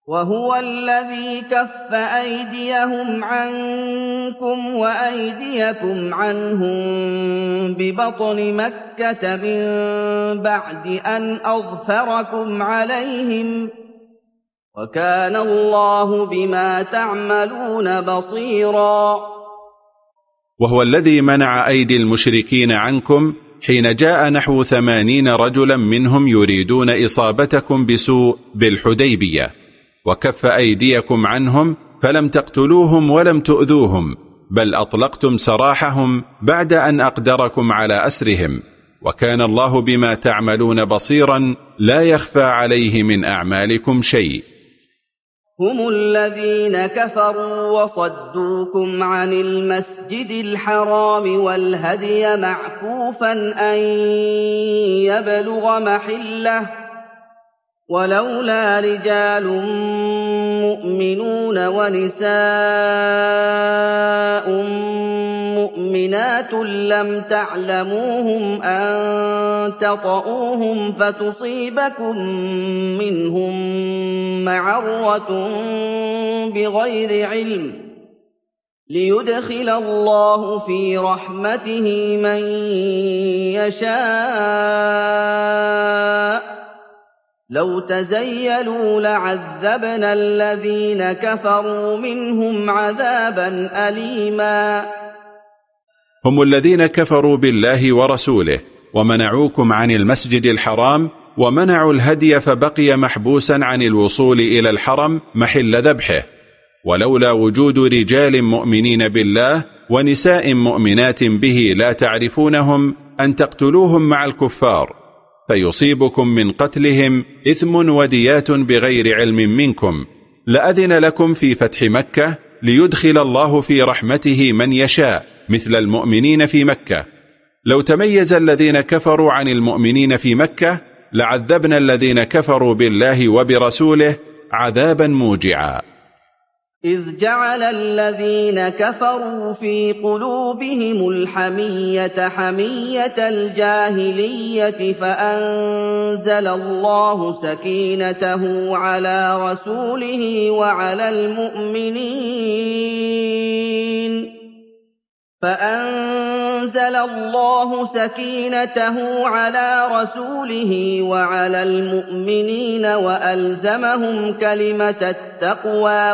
وهو الذي كف أيديهم عنكم وأيديكم عنهم ببطن مكة من بعد أن أظفركم عليهم وكان الله بما تعملون بصيرا. وهو الذي منع أيدي المشركين عنكم حين جاء نحو 80 رجلا منهم يريدون إصابتكم بسوء بالحديبية، وكف أيديكم عنهم فلم تقتلوهم ولم تؤذوهم، بل أطلقتم سراحهم بعد أن أقدركم على أسرهم، وكان الله بما تعملون بصيرا لا يخفى عليه من أعمالكم شيء. هم الذين كفروا وصدوكم عن المسجد الحرام والهدي معكوفا أن يبلغ محله، ولولا رجال مؤمنون ونساء مؤمنات لم تعلموهم أن تطؤوهم فتصيبكم منهم معرة بغير علم ليدخل الله في رحمته من يشاء. لو تزيلوا لعذبنا الذين كفروا منهم عذابا أليما. هم الذين كفروا بالله ورسوله ومنعوكم عن المسجد الحرام ومنعوا الهدي فبقي محبوسا عن الوصول إلى الحرم محل ذبحه، ولولا وجود رجال مؤمنين بالله ونساء مؤمنات به لا تعرفونهم أن تقتلوهم مع الكفار فيصيبكم من قتلهم إثم وديات بغير علم منكم، لأذن لكم في فتح مكة ليدخل الله في رحمته من يشاء مثل المؤمنين في مكة. لو تميز الذين كفروا عن المؤمنين في مكة لعذبنا الذين كفروا بالله وبرسوله عذابا موجعا. إذ جعل الذين كفروا في قلوبهم الحمية حمية الجاهلية فأنزل الله سكينته على رسوله وعلى المؤمنين وألزمهم كلمة التقوى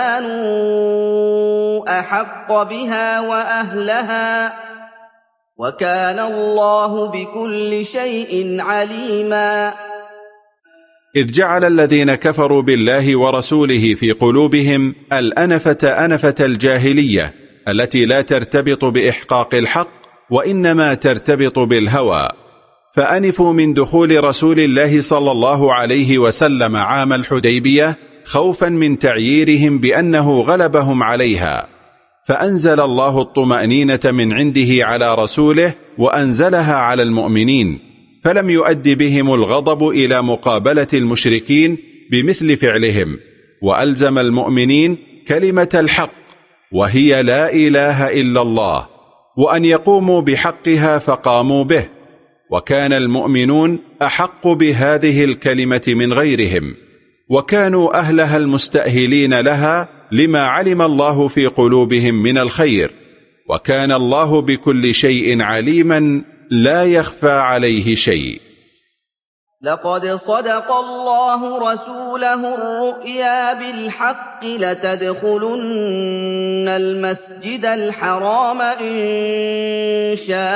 وكانوا أحق بها وأهلها وكان الله بكل شيء عليما. إذ جعل الذين كفروا بالله ورسوله في قلوبهم الأنفة أنفة الجاهلية التي لا ترتبط بإحقاق الحق وإنما ترتبط بالهوى، فأنفوا من دخول رسول الله صلى الله عليه وسلم عام الحديبية خوفا من تعييرهم بأنه غلبهم عليها، فأنزل الله الطمأنينة من عنده على رسوله وأنزلها على المؤمنين، فلم يؤد بهم الغضب إلى مقابلة المشركين بمثل فعلهم، وألزم المؤمنين كلمة الحق وهي لا إله إلا الله، وأن يقوموا بحقها فقاموا به، وكان المؤمنون أحق بهذه الكلمة من غيرهم، وكانوا أهلها المستأهلين لها لما علم الله في قلوبهم من الخير، وكان الله بكل شيء عليما لا يخفى عليه شيء. لقد صدق الله رسوله الرؤيا بالحق لتدخلن المسجد الحرام إن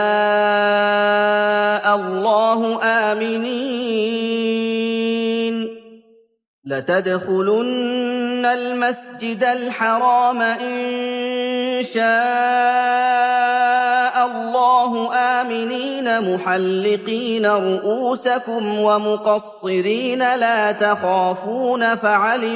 شاء الله آمنين محلقين رؤوسكم ومقصرين لا تخافون فعلم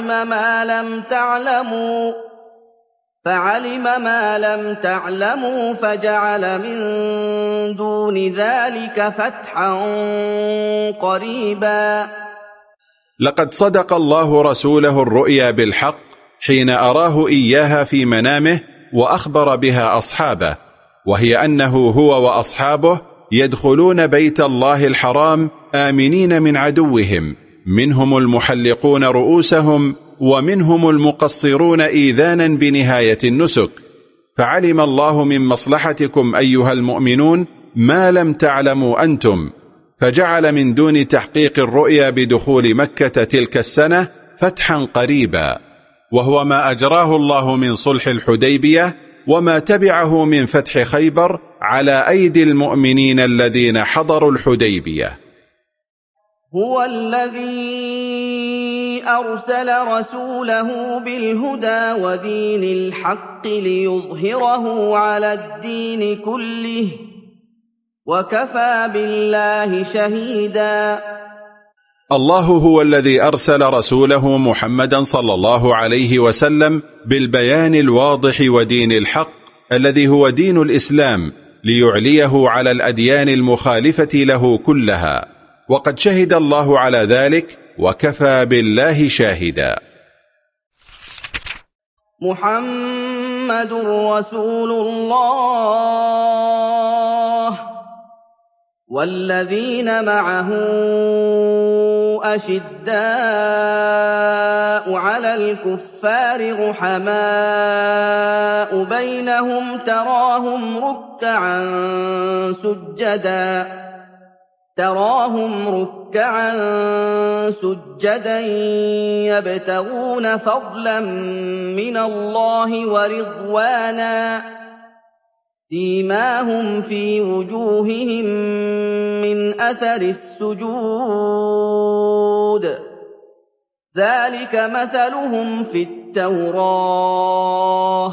ما لم تعلموا فجعل من دون ذلك فتحا قريبا. لقد صدق الله رسوله الرؤيا بالحق حين أراه إياها في منامه وأخبر بها أصحابه، وهي أنه هو وأصحابه يدخلون بيت الله الحرام آمنين من عدوهم، منهم المحلقون رؤوسهم ومنهم المقصرون إيذانا بنهاية النسك، فعلم الله من مصلحتكم أيها المؤمنون ما لم تعلموا أنتم، فجعل من دون تحقيق الرؤيا بدخول مكة تلك السنة فتحا قريبا، وهو ما أجراه الله من صلح الحديبية وما تبعه من فتح خيبر على أيدي المؤمنين الذين حضروا الحديبية. هو الذي أرسل رسوله بالهدى ودين الحق ليظهره على الدين كله وكفى بالله شهيدا. الله هو الذي أرسل رسوله محمدا صلى الله عليه وسلم بالبيان الواضح ودين الحق الذي هو دين الإسلام ليعليه على الأديان المخالفة له كلها، وقد شهد الله على ذلك وكفى بالله شاهدا. محمد رسول الله والذين معه أشداء على الكفار رحماء بينهم تراهم ركعا سجدا يبتغون فضلا من الله ورضوانا سيماهم في وجوههم من أثر السجود ذلك مثلهم في التوراة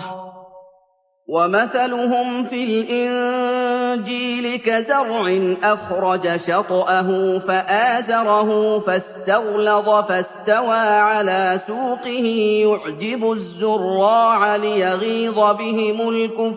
ومثلهم في الإنجيل كزرع أخرج شطأه فآزره فاستغلظ فاستوى على سوقه يعجب الزراع ليغيظ بهم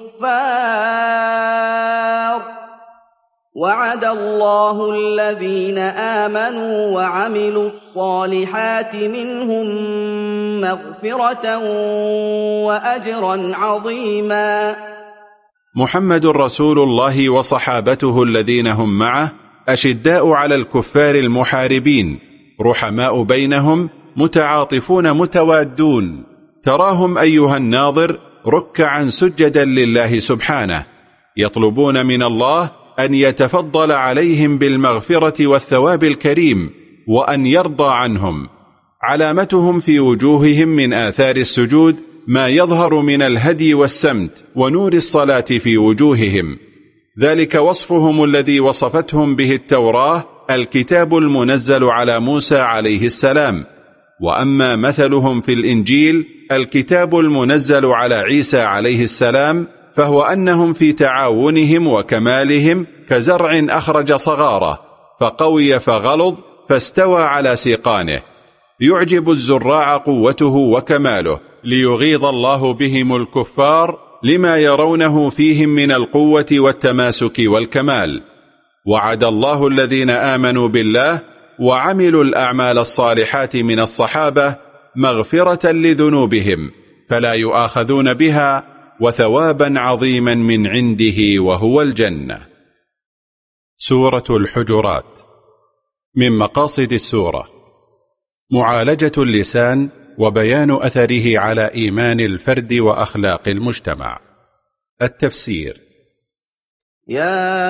الكفار وعد الله الذين آمنوا وعملوا الصالحات منهم مغفرة وأجرا عظيما. محمد رسول الله وصحابته الذين هم معه أشداء على الكفار المحاربين رحماء بينهم متعاطفون متوادون، تراهم أيها الناظر ركعا سجدا لله سبحانه يطلبون من الله أن يتفضل عليهم بالمغفرة والثواب الكريم وأن يرضى عنهم. علامتهم في وجوههم من آثار السجود ما يظهر من الهدي والسمت ونور الصلاة في وجوههم، ذلك وصفهم الذي وصفتهم به التوراة الكتاب المنزل على موسى عليه السلام. وأما مثلهم في الإنجيل الكتاب المنزل على عيسى عليه السلام فهو أنهم في تعاونهم وكمالهم كزرع أخرج صغارة فقوي فغلظ فاستوى على سيقانه، يعجب الزراع قوته وكماله ليغيظ الله بهم الكفار لما يرونه فيهم من القوة والتماسك والكمال. وعد الله الذين آمنوا بالله وعملوا الأعمال الصالحات من الصحابة مغفرة لذنوبهم فلا يؤاخذون بها وثوابا عظيما من عنده وهو الجنة. سورة الحجرات. من مقاصد السورة معالجة اللسان وبيان أثره على إيمان الفرد وأخلاق المجتمع. التفسير: يا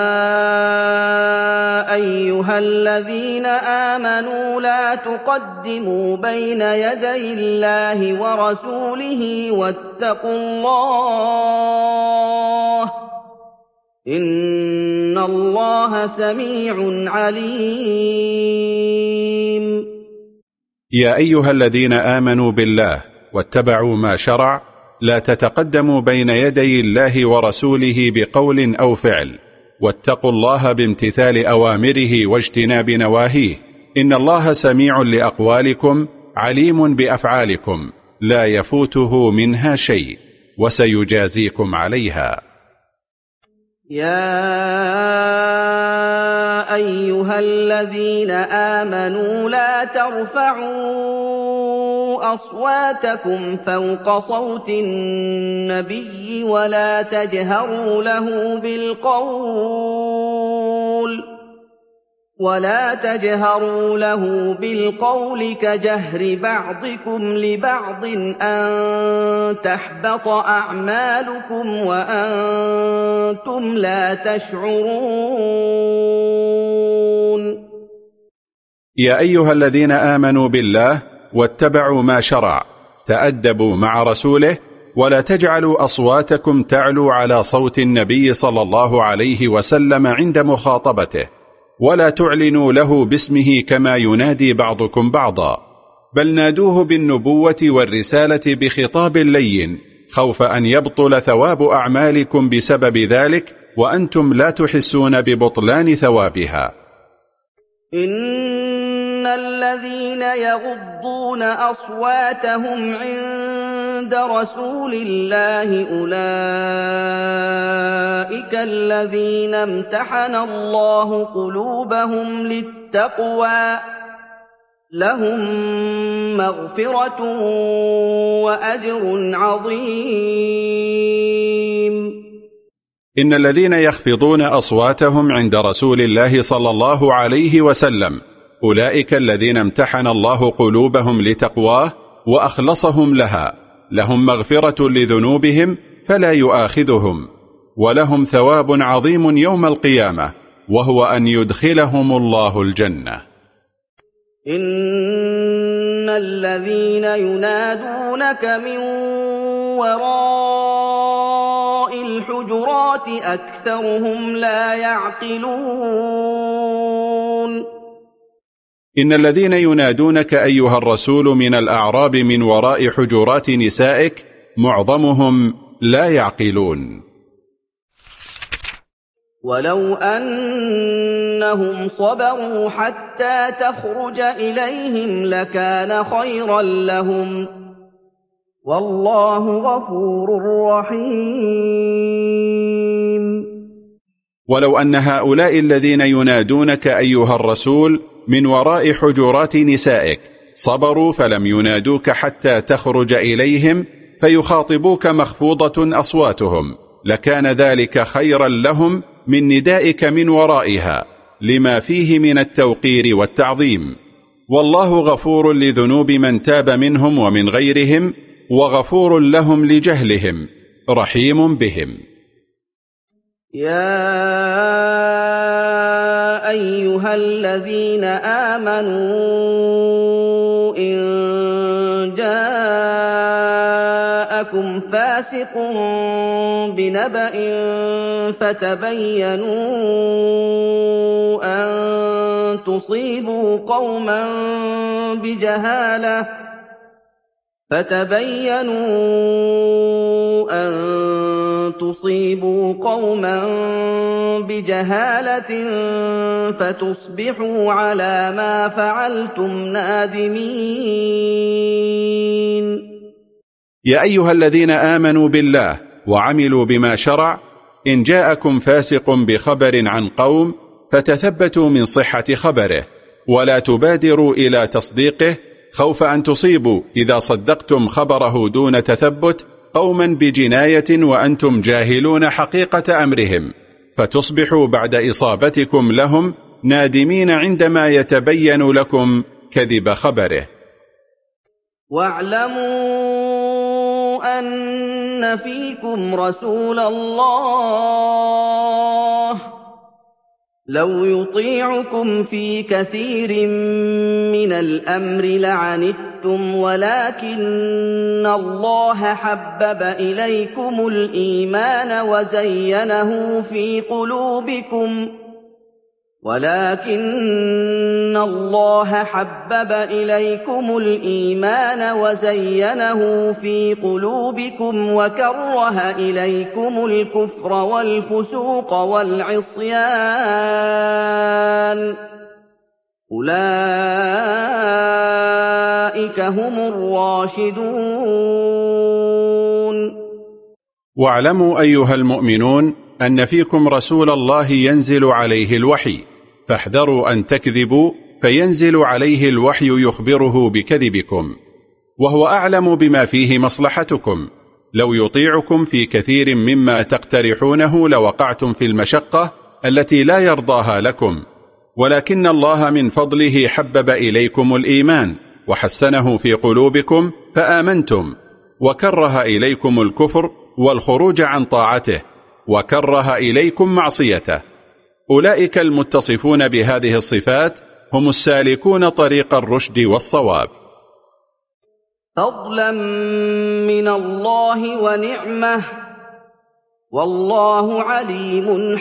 أيها الذين آمنوا لا تقدموا بين يدي الله ورسوله واتقوا الله إن الله سميع عليم. يا أيها الذين آمنوا بالله واتبعوا ما شرع لا تتقدموا بين يدي الله ورسوله بقول أو فعل، واتقوا الله بامتثال أوامره واجتناب نواهيه إن الله سميع لأقوالكم عليم بأفعالكم لا يفوته منها شيء وسيجازيكم عليها. يا أيها الذين آمنوا لا ترفعوا أصواتكم فوق صوت النبي ولا تجهروا له ولا تجهروا له بالقول كجهر بعضكم لبعض أن تحبط أعمالكم وأنتم لا تشعرون. يا أيها الذين آمنوا بالله واتبعوا ما شرع تأدبوا مع رسوله ولا تجعلوا أصواتكم تعلو على صوت النبي صلى الله عليه وسلم عند مخاطبته ولا تعلنوا له باسمه كما ينادي بعضكم بعضا بل نادوه بالنبوة والرسالة بخطاب لين خوف أن يبطل ثواب أعمالكم بسبب ذلك وأنتم لا تحسون ببطلان ثوابها. إن الذين يغضون أصواتهم عند رسول الله أولئك الذين امتحن الله قلوبهم للتقوى لهم مغفرة وأجر عظيم. إن الذين يخفضون أصواتهم عند رسول الله صلى الله عليه وسلم أولئك الذين امتحن الله قلوبهم لتقواه وأخلصهم لها لهم مغفرة لذنوبهم فلا يؤاخذهم ولهم ثواب عظيم يوم القيامة وهو أن يدخلهم الله الجنة. إن الذين ينادونك من وراء الحجرات أكثرهم لا يعقلون. إن الذين ينادونك أيها الرسول من الأعراب من وراء حجرات نسائك معظمهم لا يعقلون. ولو أنهم صبروا حتى تخرج إليهم لكان خيرا لهم والله غفور رحيم. ولو أن هؤلاء الذين ينادونك أيها الرسول من وراء حجرات نسائك صبروا فلم ينادوك حتى تخرج إليهم فيخاطبوك مخفوضة أصواتهم لكان ذلك خيرا لهم من ندائك من ورائها لما فيه من التوقير والتعظيم والله غفور لذنوب من تاب منهم ومن غيرهم وغفور لهم لجهلهم رحيم بهم. يا أيها الذين آمنوا إن جاءكم فاسق بنبأ فتبينوا أن تصيبوا قوما بجهالة فتصبحوا على ما فعلتم نادمين. يا أيها الذين آمنوا بالله وعملوا بما شرع إن جاءكم فاسق بخبر عن قوم فتثبتوا من صحة خبره ولا تبادروا إلى تصديقه خوف أن تصيبوا إذا صدقتم خبره دون تثبت قوما بجناية وأنتم جاهلون حقيقة أمرهم فتصبحوا بعد إصابتكم لهم نادمين عندما يتبين لكم كذب خبره. واعلموا أن فيكم رسول الله لو يطيعكم في كثير من الأمر لعنتم ولكن الله حبب إليكم الإيمان وزينه في قلوبكم وكره إليكم الكفر والفسوق والعصيان أولئك هم الراشدون. واعلموا أيها المؤمنون أن فيكم رسول الله ينزل عليه الوحي فاحذروا أن تكذبوا فينزل عليه الوحي يخبره بكذبكم وهو أعلم بما فيه مصلحتكم لو يطيعكم في كثير مما تقترحونه لوقعتم في المشقة التي لا يرضاها لكم ولكن الله من فضله حبب إليكم الإيمان وحسنه في قلوبكم فآمنتم، وكره إليكم الكفر والخروج عن طاعته، وكره إليكم معصيته. أولئك المتصفون بهذه الصفات هم السالكون طريق الرشد والصواب. فضلا من الله ونعمة، والله عليم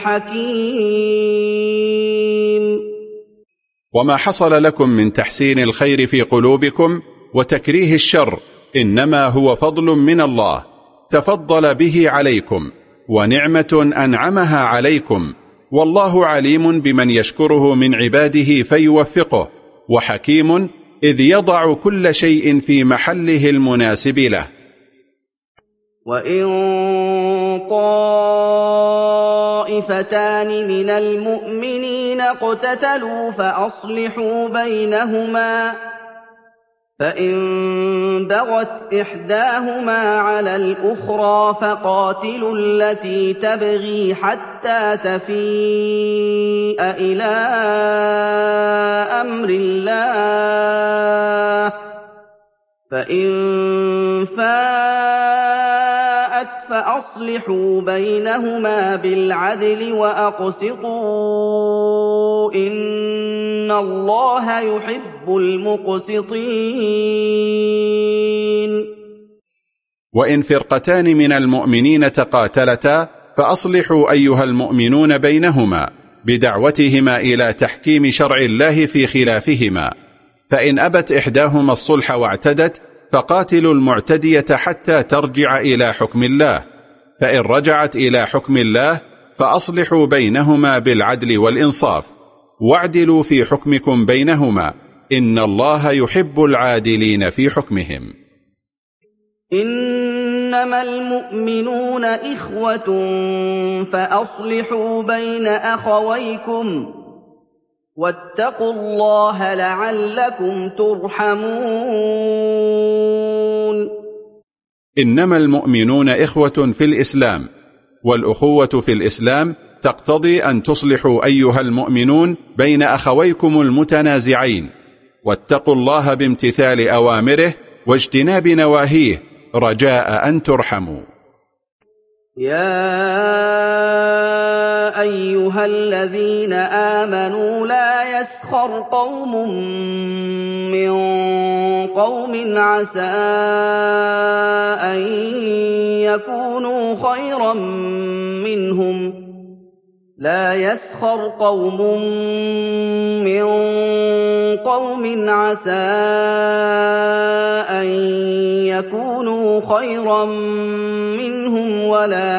حكيم. وما حصل لكم من تحسين الخير في قلوبكم وتكريه الشر إنما هو فضل من الله تفضل به عليكم، ونعمة أنعمها عليكم، والله عليم بمن يشكره من عباده فيوفقه، وحكيم إذ يضع كل شيء في محله المناسب له. وإن طائفتان من المؤمنين اقتتلوا فأصلحوا بينهما، فإن بغت إحداهما على الأخرى فقاتلوا التي تبغي حتى تفيء إلى أمر الله، فإن فاءت فأصلحوا بينهما بالعدل وأقسطوا إن الله يحب المقسطين. وإن فرقتان من المؤمنين تقاتلتا فأصلحوا أيها المؤمنون بينهما بدعوتهما إلى تحكيم شرع الله في خلافهما، فإن أبت إحداهما الصلح واعتدت فقاتلوا المعتدية حتى ترجع إلى حكم الله، فإن رجعت إلى حكم الله فأصلحوا بينهما بالعدل والإنصاف، واعدلوا في حكمكم بينهما، إن الله يحب العادلين في حكمهم. إنما المؤمنون إخوة فأصلحوا بين أخويكم واتقوا الله لعلكم ترحمون. إنما المؤمنون إخوة في الإسلام، والأخوة في الإسلام تقتضي أن تصلحوا أيها المؤمنون بين أخويكم المتنازعين، واتقوا الله بامتثال أوامره واجتناب نواهيه رجاء أن ترحموا. يا أيها الذين آمنوا لا يسخر قوم من قوم عسى أن يكونوا خيرا منهم، لا يسخر قوم من قوم عسى أن يكونوا خيرا منهم، ولا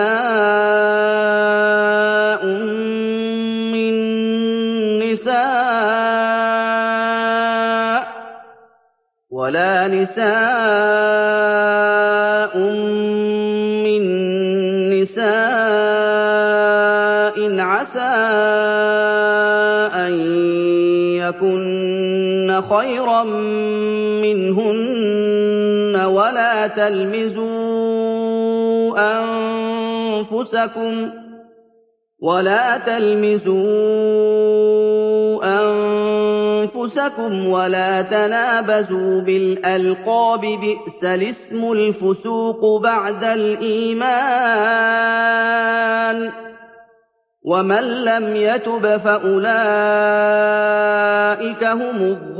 نساء من نساء عسى أن يكن خيرا منهن، ولا تلمزوا أنفسكم ولا تنابزوا بالألقاب، بئس الاسم الفسوق بعد الإيمان، ومن لم يتب فأولئك هم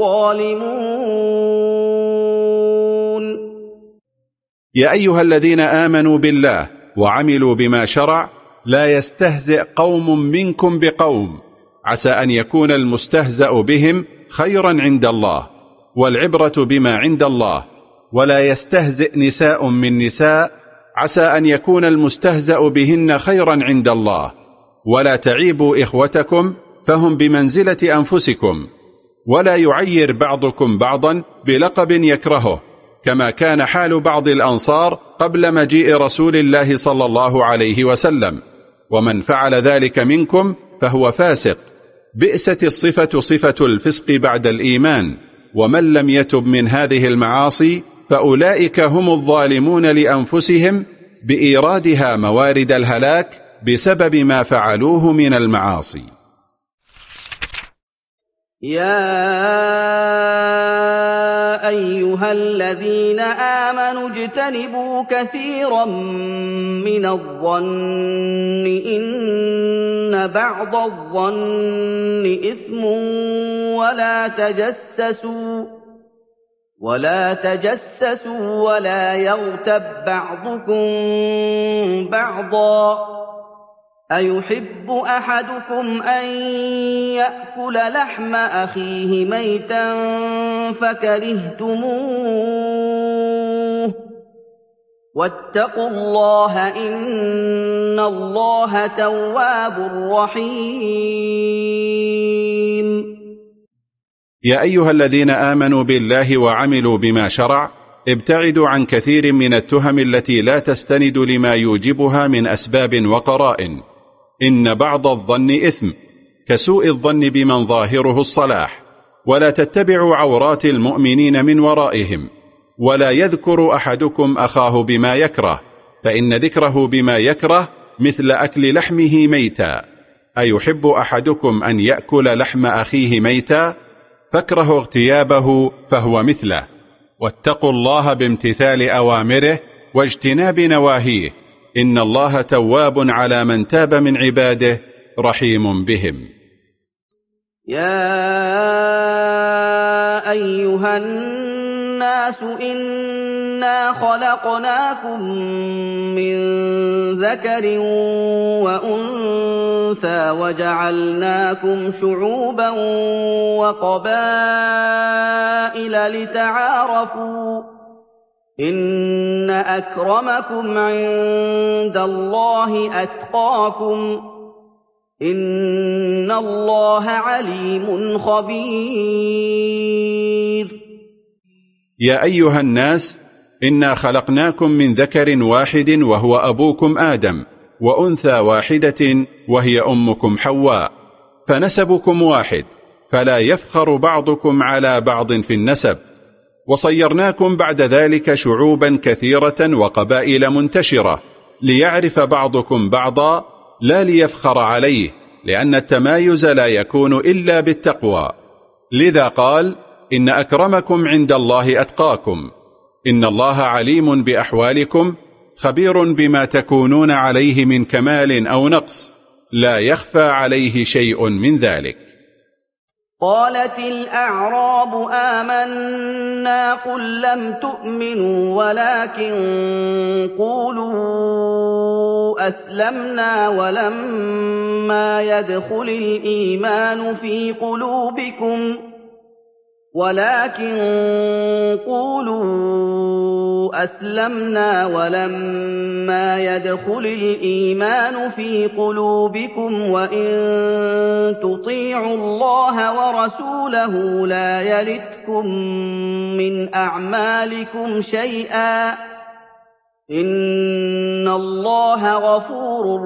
الظالمون. يا أيها الذين آمنوا بالله وعملوا بما شرع لا يستهزئ قوم منكم بقوم، عسى أن يكون المستهزأ بهم خيرا عند الله، والعبرة بما عند الله، ولا يستهزئ نساء من نساء، عسى أن يكون المستهزأ بهن خيرا عند الله، ولا تعيبوا إخوتكم فهم بمنزلة أنفسكم، ولا يعير بعضكم بعضا بلقب يكرهه، كما كان حال بعض الأنصار قبل مجيء رسول الله صلى الله عليه وسلم، ومن فعل ذلك منكم فهو فاسق. بئست الصفة صفة الفسق بعد الإيمان، ومن لم يتب من هذه المعاصي فأولئك هم الظالمون لأنفسهم بإيرادها موارد الهلاك بسبب ما فعلوه من المعاصي. يا أيها الذين آمنوا اجتنبوا كثيرا من الظن إن بعض الظن إثم ولا تجسسوا ولا يغتب بعضكم بعضا أيحب أحدكم أن يأكل لحم أخيه ميتا فكرهتموه واتقوا الله إن الله تواب رحيم. يا أيها الذين آمنوا بالله وعملوا بما شرع ابتعدوا عن كثير من التهم التي لا تستند لما يوجبها من أسباب وقرائن. إن بعض الظن إثم كسوء الظن بمن ظاهره الصلاح، ولا تتبعوا عورات المؤمنين من ورائهم، ولا يذكر أحدكم أخاه بما يكره، فإن ذكره بما يكره مثل أكل لحمه ميتا. أيحب أحدكم أن يأكل لحم أخيه ميتا؟ فاكره اغتيابه فهو مثله. واتقوا الله بامتثال أوامره واجتناب نواهيه، إن الله تواب على من تاب من عباده رحيم بهم. يا أيها الناس إنا خلقناكم من ذكر وأنثى وجعلناكم شعوبا وقبائل لتعارفوا إن أكرمكم عند الله أتقاكم إن الله عليم خبير. يا أيها الناس إنا خلقناكم من ذكر واحد وهو أبوكم آدم، وأنثى واحدة وهي أمكم حواء، فنسبكم واحد، فلا يفخر بعضكم على بعض في النسب. وصيرناكم بعد ذلك شعوبا كثيرة وقبائل منتشرة ليعرف بعضكم بعضا لا ليفخر عليه، لأن التمايز لا يكون إلا بالتقوى. لذا قال إن أكرمكم عند الله أتقاكم، إن الله عليم بأحوالكم خبير بما تكونون عليه من كمال أو نقص، لا يخفى عليه شيء من ذلك. قالت الأعراب آمنا قل لم تؤمنوا ولكن قولوا أسلمنا ولما يدخل الإيمان في قلوبكم وإن تطيعوا الله ورسوله لا يلتكم من أعمالكم شيئا إن الله غفور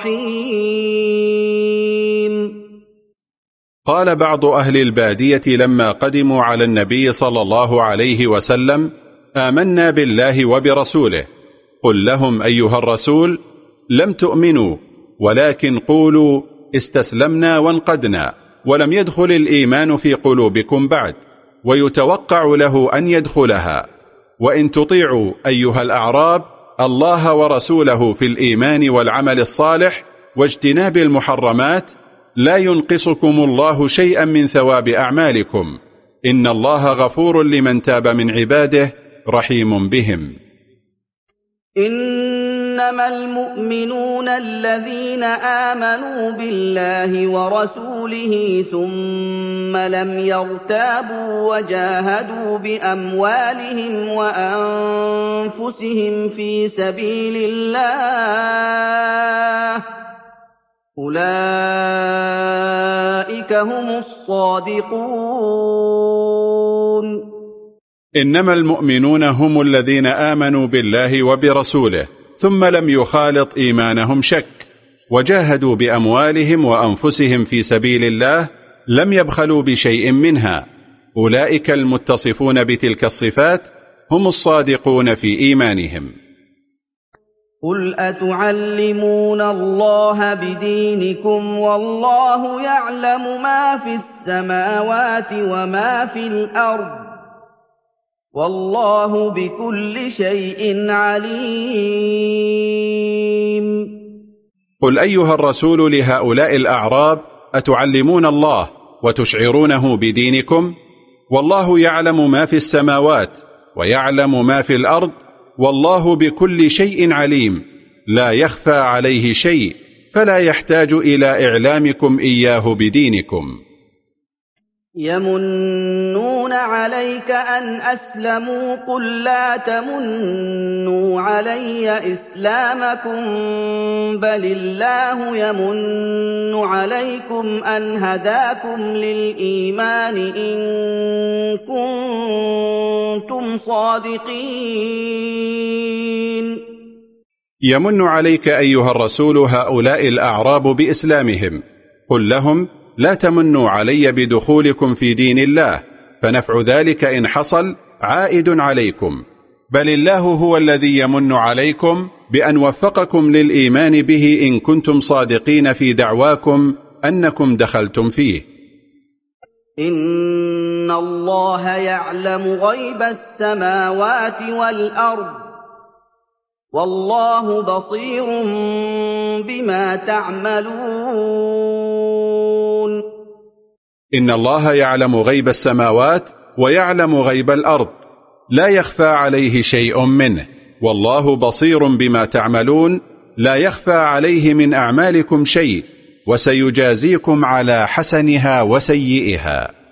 رحيم. قال بعض أهل البادية لما قدموا على النبي صلى الله عليه وسلم: آمنا بالله وبرسوله. قل لهم أيها الرسول: لم تؤمنوا ولكن قولوا استسلمنا وانقدنا، ولم يدخل الإيمان في قلوبكم بعد، ويتوقع له أن يدخلها. وإن تطيعوا أيها الأعراب الله ورسوله في الإيمان والعمل الصالح واجتناب المحرمات لا ينقصكم الله شيئا من ثواب أعمالكم، إن الله غفور لمن تاب من عباده رحيم بهم. إنما المؤمنون الذين آمنوا بالله ورسوله ثم لم يرتابوا وجاهدوا بأموالهم وأنفسهم في سبيل الله أولئك هم الصادقون. إنما المؤمنون هم الذين آمنوا بالله وبرسوله ثم لم يخالط إيمانهم شك، وجاهدوا بأموالهم وأنفسهم في سبيل الله، لم يبخلوا بشيء منها. أولئك المتصفون بتلك الصفات هم الصادقون في إيمانهم. قل أتعلمون الله بدينكم والله يعلم ما في السماوات وما في الأرض والله بكل شيء عليم. قل أيها الرسول لهؤلاء الأعراب: أتعلمون الله وتشعرونه بدينكم؟ والله يعلم ما في السماوات ويعلم ما في الأرض والله بكل شيء عليم، لا يخفى عليه شيء، فلا يحتاج إلى إعلامكم إياه بدينكم. يمنون عليك أن أسلموا قل لا تمنوا علي إسلامكم بل الله يمن عليكم أن هداكم للإيمان إن كنتم صادقين. يمن عليك أيها الرسول هؤلاء الأعراب بإسلامهم، قل لهم: لا تمنوا علي بدخولكم في دين الله، فنفع ذلك إن حصل عائد عليكم، بل الله هو الذي يمن عليكم بأن وفقكم للإيمان به إن كنتم صادقين في دعواكم أنكم دخلتم فيه. إن الله يعلم غيب السماوات والأرض والله بصير بما تعملون. إن الله يعلم غيب السماوات ويعلم غيب الأرض، لا يخفى عليه شيء منه، والله بصير بما تعملون، لا يخفى عليه من أعمالكم شيء، وسيجازيكم على حسنها وسيئها.